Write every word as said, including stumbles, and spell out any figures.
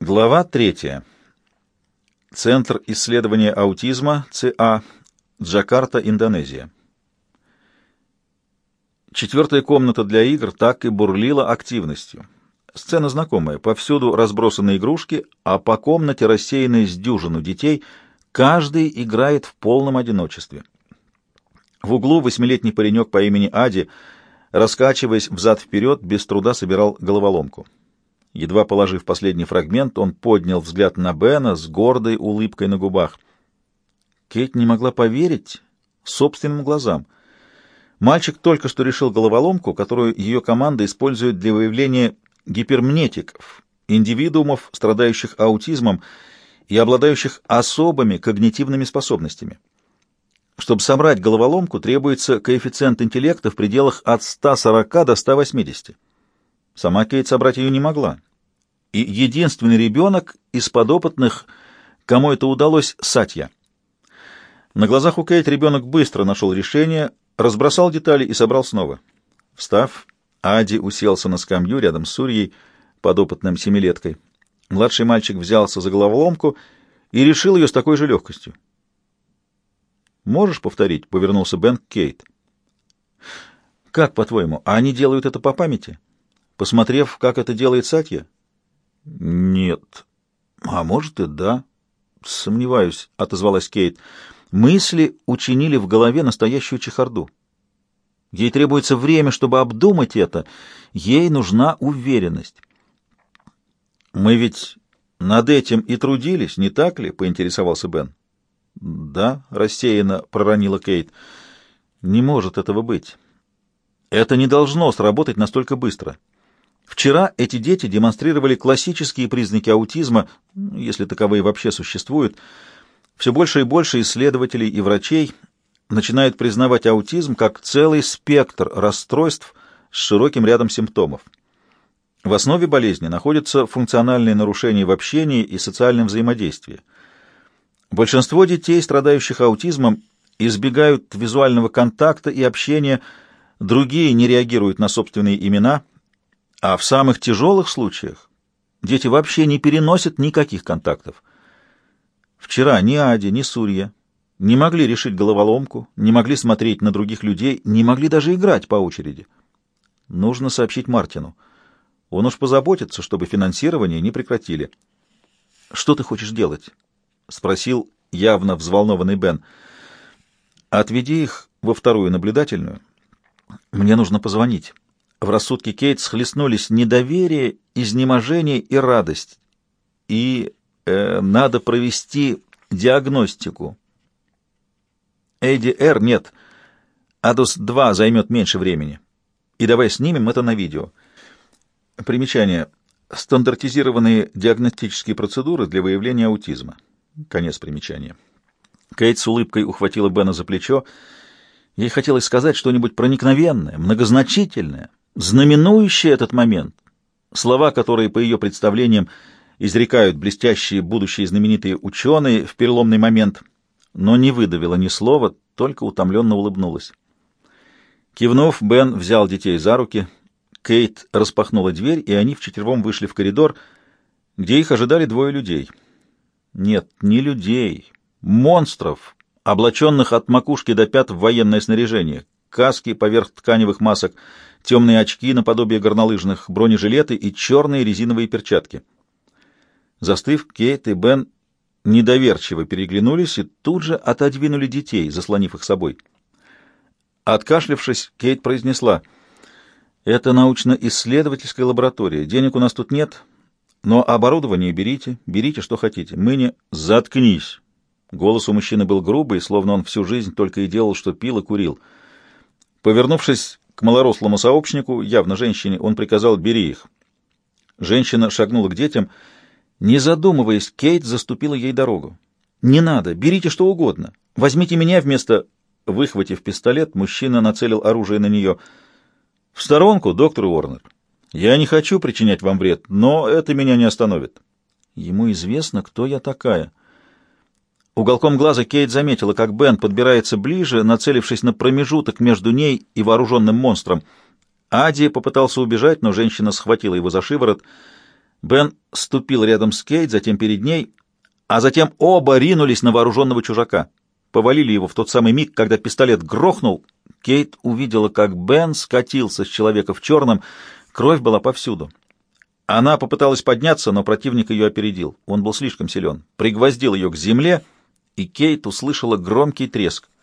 Глава третья. Центр исследования аутизма, ЦА, Джакарта, Индонезия. Четвертая комната для игр так и бурлила активностью. Сцена знакомая. Повсюду разбросаны игрушки, а по комнате рассеяны с дюжину детей. Каждый играет в полном одиночестве. В углу восьмилетний паренек по имени Ади, раскачиваясь взад-вперед, без труда собирал головоломку. Едва положив последний фрагмент, он поднял взгляд на Бена с гордой улыбкой на губах. Кейт не могла поверить собственным глазам. Мальчик только что решил головоломку, которую ее команда использует для выявления гипермнетиков, индивидуумов, страдающих аутизмом и обладающих особыми когнитивными способностями. Чтобы собрать головоломку, требуется коэффициент интеллекта в пределах от ста сорока до ста восьмидесяти. Сама Кейт собрать ее не могла. И единственный ребенок из подопытных, кому это удалось, Сатья. На глазах у Кейт ребенок быстро нашел решение, разбросал детали и собрал снова. Встав, Ади уселся на скамью рядом с Сурьей, подопытным семилеткой. Младший мальчик взялся за головоломку и решил ее с такой же легкостью. «Можешь повторить?» — повернулся Бен к Кейт. «Как, по-твоему, а они делают это по памяти? Посмотрев, как это делает Сатья?» «Нет. А может и да. Сомневаюсь», — отозвалась Кейт. Мысли учинили в голове настоящую чехарду. Ей требуется время, чтобы обдумать это. Ей нужна уверенность. «Мы ведь над этим и трудились, не так ли?» — поинтересовался Бен. «Да», — рассеянно проронила Кейт. «Не может этого быть. Это не должно сработать настолько быстро. Вчера эти дети демонстрировали классические признаки аутизма, если таковые вообще существуют. Все больше и больше исследователей и врачей начинают признавать аутизм как целый спектр расстройств с широким рядом симптомов. В основе болезни находятся функциональные нарушения в общении и социальном взаимодействии. Большинство детей, страдающих аутизмом, избегают визуального контакта и общения, другие не реагируют на собственные имена, а в самых тяжелых случаях дети вообще не переносят никаких контактов. Вчера ни Ади, ни Сурья не могли решить головоломку, не могли смотреть на других людей, не могли даже играть по очереди. Нужно сообщить Мартину. Он уж позаботится, чтобы финансирование не прекратили. «Что ты хочешь делать?» — спросил явно взволнованный Бен. «Отведи их во вторую наблюдательную. Мне нужно позвонить». В рассудке Кейт схлестнулись недоверие, изнеможение и радость. И э, надо провести диагностику. эй ди эр нет. адус два займет меньше времени. И давай снимем это на видео. Примечание. Стандартизированные диагностические процедуры для выявления аутизма. Конец примечания. Кейт с улыбкой ухватила Бена за плечо. Ей хотелось сказать что-нибудь проникновенное, многозначительное, знаменующее этот момент. Слова, которые, по ее представлениям, изрекают блестящие будущие знаменитые ученые в переломный момент, но не выдавила ни слова, только утомленно улыбнулась. Кивнув, Бен взял детей за руки. Кейт распахнула дверь, и они вчетвером вышли в коридор, где их ожидали двое людей. Нет, не людей, монстров, облаченных от макушки до пят в военное снаряжение, каски поверх тканевых масок, темные очки наподобие горнолыжных, бронежилеты и черные резиновые перчатки. Застыв, Кейт и Бен недоверчиво переглянулись и тут же отодвинули детей, заслонив их собой. Откашлявшись, Кейт произнесла: «Это научно-исследовательская лаборатория. Денег у нас тут нет, но оборудование берите, берите, что хотите. Мы не...» «Заткнись!» Голос у мужчины был грубый, словно он всю жизнь только и делал, что пил и курил. Повернувшись к малорослому сообщнику, явно женщине, он приказал: «Бери их». Женщина шагнула к детям. Не задумываясь, Кейт заступила ей дорогу. «Не надо, берите что угодно. Возьмите меня вместо...» Выхватив пистолет, мужчина нацелил оружие на нее. «В сторонку, доктор Уорнер. Я не хочу причинять вам вред, но это меня не остановит». Ему известно, кто я такая. Уголком глаза Кейт заметила, как Бен подбирается ближе, нацелившись на промежуток между ней и вооруженным монстром. Ади попытался убежать, но женщина схватила его за шиворот. Бен ступил рядом с Кейт, затем перед ней, а затем оба ринулись на вооруженного чужака. Повалили его в тот самый миг, когда пистолет грохнул. Кейт увидела, как Бен скатился с человека в черном. Кровь была повсюду. Она попыталась подняться, но противник ее опередил. Он был слишком силен. Пригвоздил ее к земле, и Кейт услышала громкий треск.